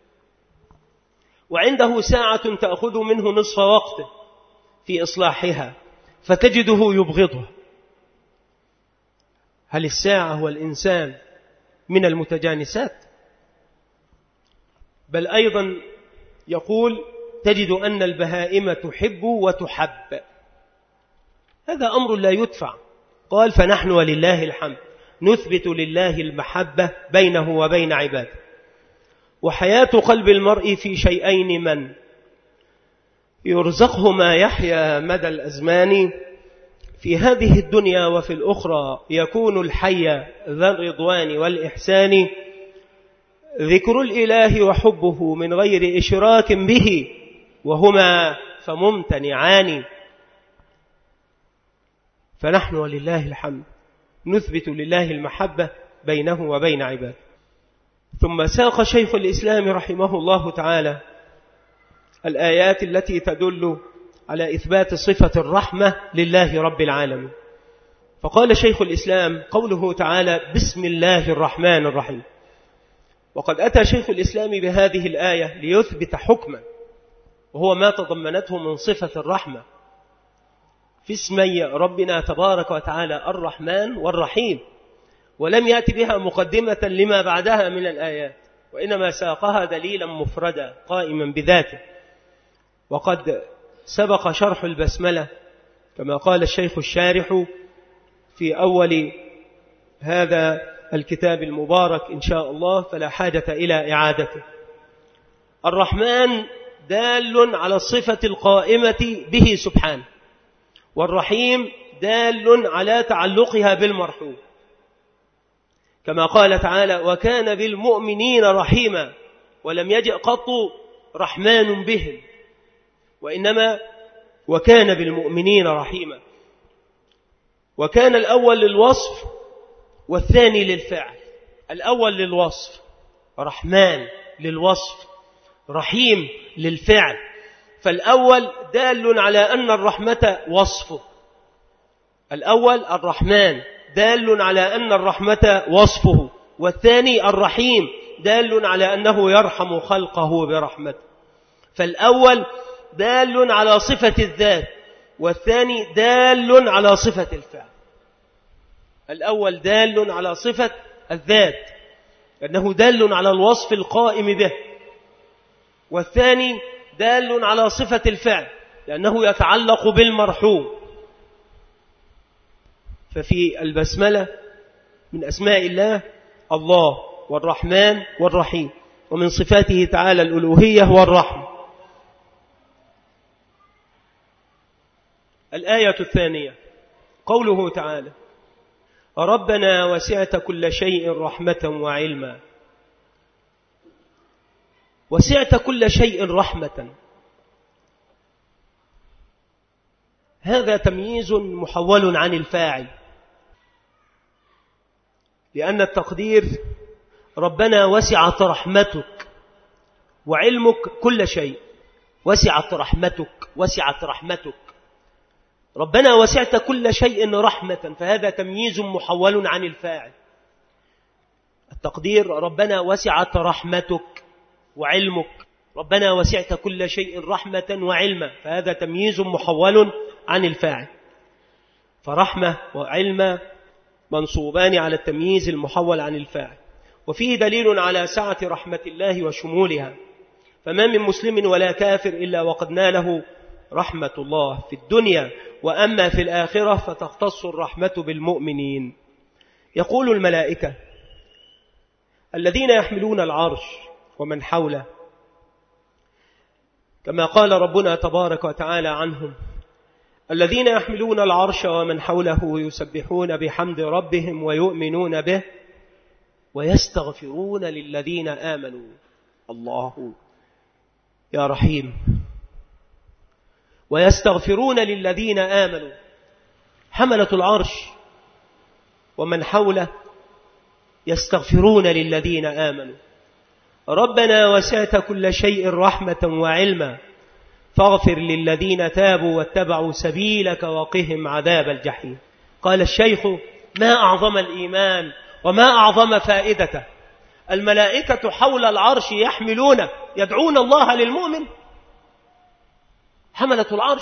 وعنده ساعة تأخذ منه نصف وقته في إصلاحها فتجده يبغضها. هل الساعة والإنسان من المتجانسات؟ بل أيضا يقول تجد أن البهائم تحب وتحب. هذا أمر لا يدفع. قال فنحن ولله الحمد نثبت لله المحبة بينه وبين عباده. وحياة قلب المرء في شيئين من يرزقه ما يحيا مدى الأزمان في هذه الدنيا وفي الأخرى يكون الحي ذا الرضوان والإحسان، ذكر الإله وحبه من غير إشراك به، وهما فممتنعان. فنحن ولله الحمد نثبت لله المحبة بينه وبين عباده. ثم ساق شيخ الإسلام رحمه الله تعالى الآيات التي تدل على إثبات صفة الرحمة لله رب العالمين. فقال شيخ الإسلام قوله تعالى بسم الله الرحمن الرحيم. وقد أتى شيخ الإسلام بهذه الآية ليثبت حكما، وهو ما تضمنته من صفة الرحمة في اسمي ربنا تبارك وتعالى الرحمن والرحيم، ولم يأتي بها مقدمة لما بعدها من الآيات، وإنما ساقها دليلا مفردا قائما بذاته. وقد سبق شرح البسملة كما قال الشيخ الشارح في أول هذا الكتاب المبارك إن شاء الله، فلا حاجة إلى إعادته. الرحمن دال على الصفة القائمة به سبحانه، والرحيم دال على تعلقها بالمرحوم، كما قال تعالى وكان بالمؤمنين رحيما، ولم يجئ قط رحمن بهم، وإنما وكان بالمؤمنين رحيما. وكان الأول للوصف والثاني للفعل. الأول للوصف رحمن للوصف، رحيم للفعل. فالأول دال على أن الرحمة وصفه، الأول الرحمن دال على أن الرحمة وصفه، والثاني الرحيم دال على أنه يرحم خلقه برحمته. فالأول دال على صفة الذات، والثاني دال على صفة الفعل. الأول دال على صفة الذات لأنه دال على الوصف القائم به، والثاني دال على صفة الفعل لأنه يتعلق بالمرحوم. ففي البسملة من أسماء الله الله والرحمن والرحيم، ومن صفاته تعالى الألوهية والرحمة. الآية الثانية قوله تعالى ربنا وسعت كل شيء رحمة وعلما. وسعت كل شيء رحمة، هذا تمييز محول عن الفاعل، لأن التقدير ربنا وسعت رحمتك وعلمك كل شيء. وسعت رحمتك وسعت رحمتك ربنا وسعت كل شيء رحمة، فهذا تمييز محول عن الفاعل. التقدير ربنا وسعت رحمتك وعلمك، ربنا وسعت كل شيء رحمة وعلما، فهذا تمييز محول عن الفاعل. فرحمة وعلم منصوبان على التمييز المحول عن الفاعل. وفيه دليل على سعة رحمة الله وشمولها، فما من مسلم ولا كافر إلا وقد ناله رحمة الله في الدنيا، وأما في الآخرة فتختص الرحمة بالمؤمنين. يقول الملائكة الذين يحملون العرش ومن حوله، كما قال ربنا تبارك وتعالى عنهم الذين يحملون العرش ومن حوله يسبحون بحمد ربهم ويؤمنون به ويستغفرون للذين آمنوا. الله يا رحيم. ويستغفرون للذين آمنوا، حملة العرش ومن حوله يستغفرون للذين آمنوا. ربنا وسعت كل شيء رحمة وعلما فاغفر للذين تابوا واتبعوا سبيلك وقهم عذاب الجحيم. قال الشيخ ما أعظم الإيمان وما أعظم فائدته. الملائكة حول العرش يحملون يدعون الله للمؤمن، حملة العرش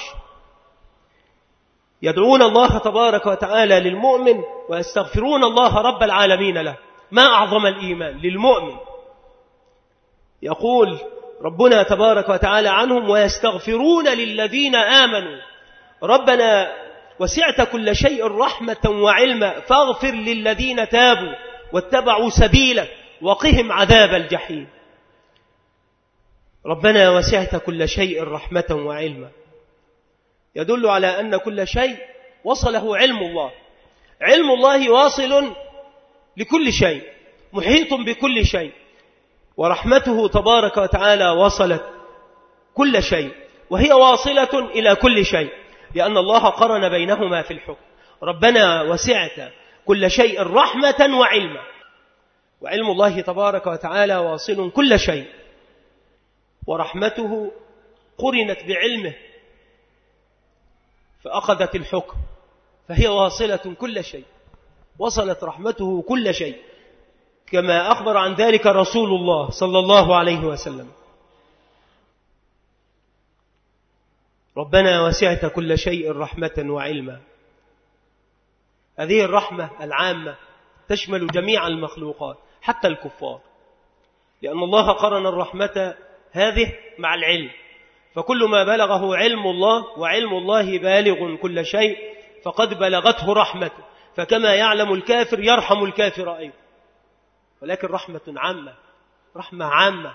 يدعون الله تبارك وتعالى للمؤمن ويستغفرون الله رب العالمين له. ما أعظم الإيمان للمؤمن. يقول ربنا تبارك وتعالى عنهم ويستغفرون للذين آمنوا. ربنا وسعت كل شيء رحمة وعلما فاغفر للذين تابوا واتبعوا سبيلك وقهم عذاب الجحيم. ربنا وسعت كل شيء رحمة وعلما يدل على أن كل شيء وصله علم الله. علم الله واصل لكل شيء، محيط بكل شيء، ورحمته تبارك وتعالى وصلت كل شيء، وهي واصلة إلى كل شيء، لأن الله قرن بينهما في الحكم. ربنا وسعت كل شيء رحمة وعلما، وعلم الله تبارك وتعالى واصل كل شيء، ورحمته قرنت بعلمه فأخذت الحكم، فهي واصلة كل شيء، وصلت رحمته كل شيء، كما أخبر عن ذلك رسول الله صلى الله عليه وسلم. ربنا وسعت كل شيء رحمة وعلما. هذه الرحمة العامة تشمل جميع المخلوقات حتى الكفار، لأن الله قرن الرحمة هذه مع العلم، فكل ما بلغه علم الله وعلم الله بالغ كل شيء فقد بلغته رحمته، فكما يعلم الكافر يرحم الكافر أيضا، ولكن رحمة عامة، رحمة عامة.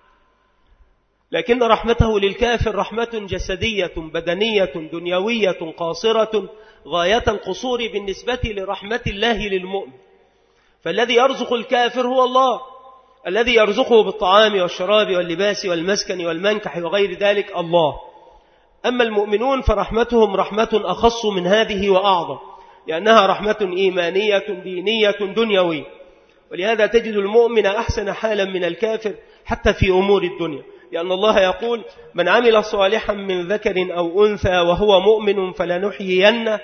لكن رحمته للكافر رحمة جسدية بدنية دنيوية قاصرة غاية القصور بالنسبة لرحمة الله للمؤمن. فالذي يرزق الكافر هو الله، الذي يرزقه بالطعام والشراب واللباس والمسكن والمنكح وغير ذلك الله. أما المؤمنون فرحمتهم رحمة أخص من هذه وأعظم، لأنها رحمة إيمانية دينية دنيوية. ولهذا تجد المؤمن أحسن حالا من الكافر حتى في أمور الدنيا، لأن الله يقول: من عمل صالحا من ذكر أو أنثى وهو مؤمن فلنحيينه,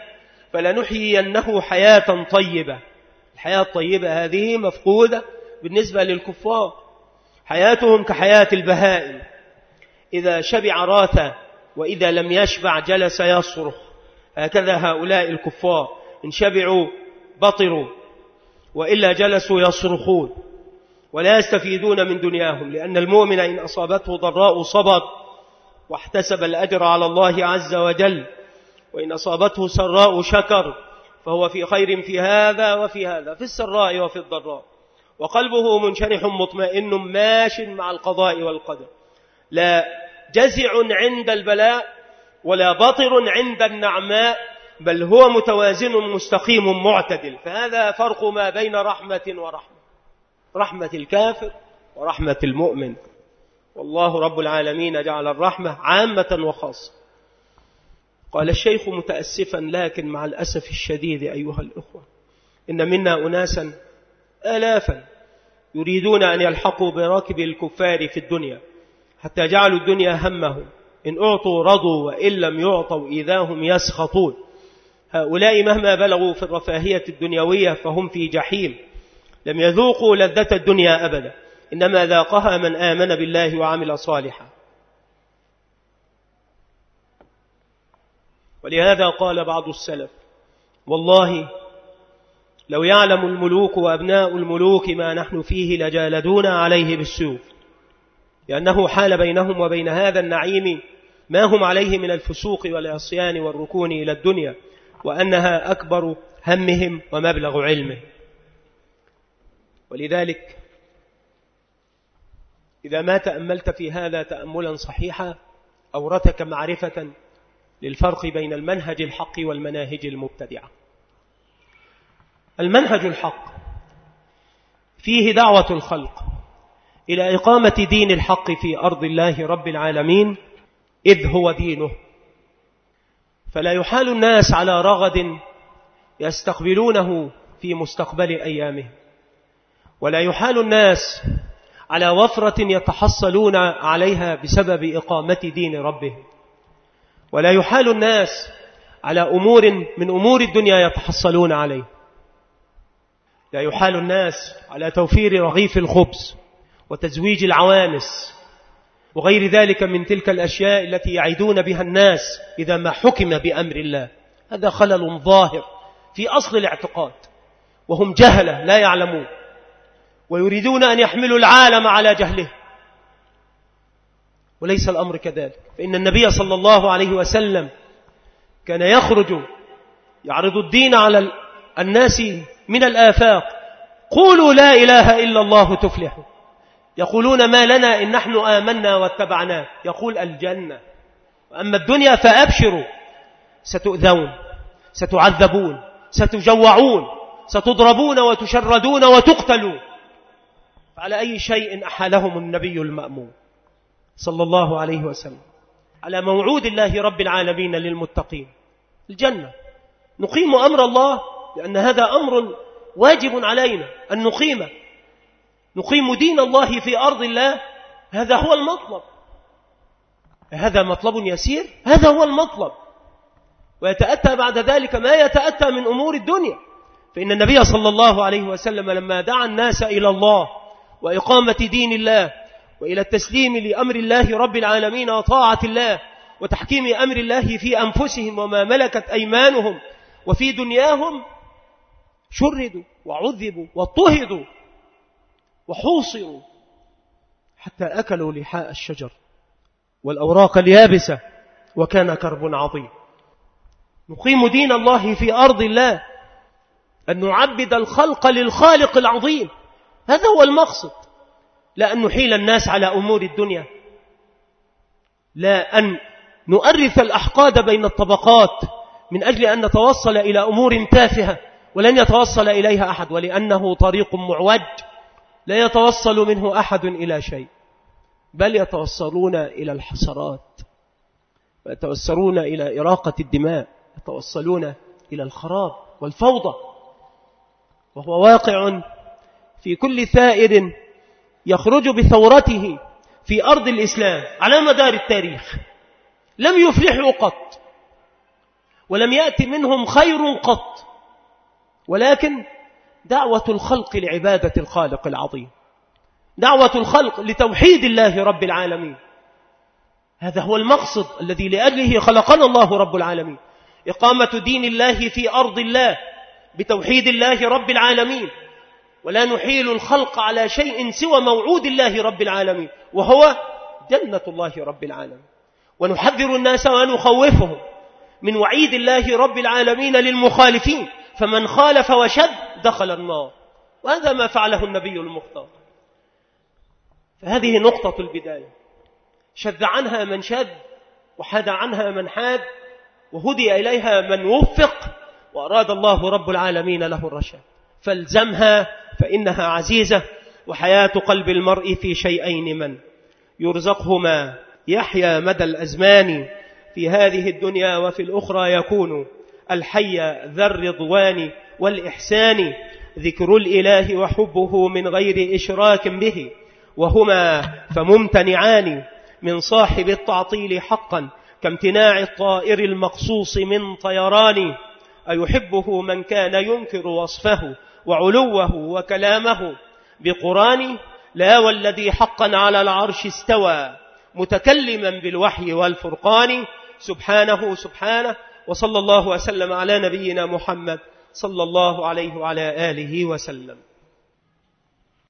فلنحيينه حياة طيبة. الحياة الطيبة هذه مفقودة بالنسبة للكفار، حياتهم كحياة البهائم، إذا شبع راث وإذا لم يشبع جلس يصرخ. هكذا هؤلاء الكفار، إن شبعوا بطروا وإلا جلسوا يصرخون ولا يستفيدون من دنياهم. لأن المؤمن إن أصابته ضراء صبر واحتسب الأجر على الله عز وجل، وإن أصابته سراء شكر، فهو في خير في هذا وفي هذا، في السراء وفي الضراء، وقلبه منشرح مطمئن ماش مع القضاء والقدر، لا جزع عند البلاء ولا بطر عند النعماء، بل هو متوازن مستقيم معتدل. فهذا فرق ما بين رحمة ورحمة، رحمة الكافر ورحمة المؤمن. والله رب العالمين جعل الرحمة عامة وخاصة. قال الشيخ متأسفا لكن مع الأسف الشديد أيها الإخوة، إن منا أناسا آلافا يريدون أن يلحقوا براكب الكفار في الدنيا، حتى جعلوا الدنيا همهم، إن أعطوا رضوا وإن لم يعطوا إذا هم يسخطون. هؤلاء مهما بلغوا في الرفاهية الدنيوية فهم في جحيم، لم يذوقوا لذة الدنيا أبدا، إنما ذاقها من آمن بالله وعمل صالحا. ولهذا قال بعض السلف: والله لو يعلم الملوك وأبناء الملوك ما نحن فيه لجالدونا عليه بالسيوف، لأنه حال بينهم وبين هذا النعيم ما هم عليه من الفسوق والعصيان والركون إلى الدنيا، وأنها أكبر همهم ومبلغ علمه. ولذلك إذا ما تأملت في هذا تأملا صحيحا أورثك معرفة للفرق بين المنهج الحق والمناهج المبتدعة. المنهج الحق فيه دعوة الخلق إلى إقامة دين الحق في أرض الله رب العالمين، إذ هو دينه، فلا يحال الناس على رغد يستقبلونه في مستقبل أيامهم، ولا يحال الناس على وفرة يتحصلون عليها بسبب إقامة دين ربهم، ولا يحال الناس على أمور من أمور الدنيا يتحصلون عليه. لا يحال الناس على توفير رغيف الخبز وتزويج العوانس وغير ذلك من تلك الأشياء التي يعيدون بها الناس إذا ما حكم بأمر الله. هذا خلل ظاهر في أصل الاعتقاد، وهم جهلة لا يعلمون، ويريدون أن يحملوا العالم على جهله، وليس الأمر كذلك. فإن النبي صلى الله عليه وسلم كان يخرج يعرض الدين على الناس من الآفاق. قولوا لا إله إلا الله تفلحوا. يقولون ما لنا إن نحن آمنا واتبعناه، يقول الجنة. أما الدنيا فأبشروا، ستؤذون، ستعذبون، ستجوعون، ستضربون وتشردون وتقتلون. على أي شيء أحالهم النبي المأمون صلى الله عليه وسلم؟ على موعود الله رب العالمين للمتقين، الجنة. نقيم أمر الله لأن هذا أمر واجب علينا أن نقيمه. نقيم دين الله في أرض الله، هذا هو المطلب. هذا مطلب يسير، هذا هو المطلب. ويتأتى بعد ذلك ما يتأتى من أمور الدنيا. فإن النبي صلى الله عليه وسلم لما دعا الناس إلى الله وإقامة دين الله وإلى التسليم لأمر الله رب العالمين وطاعة الله وتحكيم أمر الله في أنفسهم وما ملكت أيمانهم وفي دنياهم، شردوا وعذبوا واضطهدوا وحوصروا حتى أكلوا لحاء الشجر والأوراق اليابسة، وكان كرب عظيم. نقيم دين الله في أرض الله، أن نعبد الخلق للخالق العظيم، هذا هو المقصد. لا أن نحيل الناس على أمور الدنيا، لا أن نؤرث الأحقاد بين الطبقات من أجل أن نتوصل إلى أمور تافهة ولن يتوصل إليها أحد، ولأنه طريق معوج لا يتوصل منه أحد إلى شيء، بل يتوصلون إلى الحسرات، ويتوصلون إلى إراقة الدماء، يتوصلون إلى الخراب والفوضى. وهو واقع في كل ثائر يخرج بثورته في أرض الإسلام على مدار التاريخ. لم يفلحوا قط، ولم يأتي منهم خير قط، ولكن دعوة الخلق لعبادة الخالق العظيم، دعوة الخلق لتوحيد الله رب العالمين، هذا هو المقصد الذي لأجله خلقنا الله رب العالمين. إقامة دين الله في أرض الله بتوحيد الله رب العالمين، ولا نحيل الخلق على شيء سوى موعود الله رب العالمين، وهو جنة الله رب العالمين. ونحذر الناس ونخوفهم من وعيد الله رب العالمين للمخالفين، فمن خالف وشد دخل النار، وهذا ما فعله النبي المختار. فهذه نقطة البداية، شذ عنها من شذ، وحاد عنها من حاد، وهدي إليها من وفق، وأراد الله رب العالمين له الرشاد. فالزمها فإنها عزيزة. وحياة قلب المرء في شيئين من يرزقهما يحيا مدى الأزمان، في هذه الدنيا وفي الأخرى يكون الحي ذا الرضوان والإحسان، ذكر الإله وحبه من غير إشراك به، وهما فممتنعان من صاحب التعطيل حقا، كامتناع الطائر المقصوص من طيران. أيحبه من كان ينكر وصفه وعلوه وكلامه بقران، لا والذي حقا على العرش استوى متكلما بالوحي والفرقان. سبحانه سبحانه. وصلى الله وسلم على نبينا محمد صلى الله عليه وعلى آله وسلم.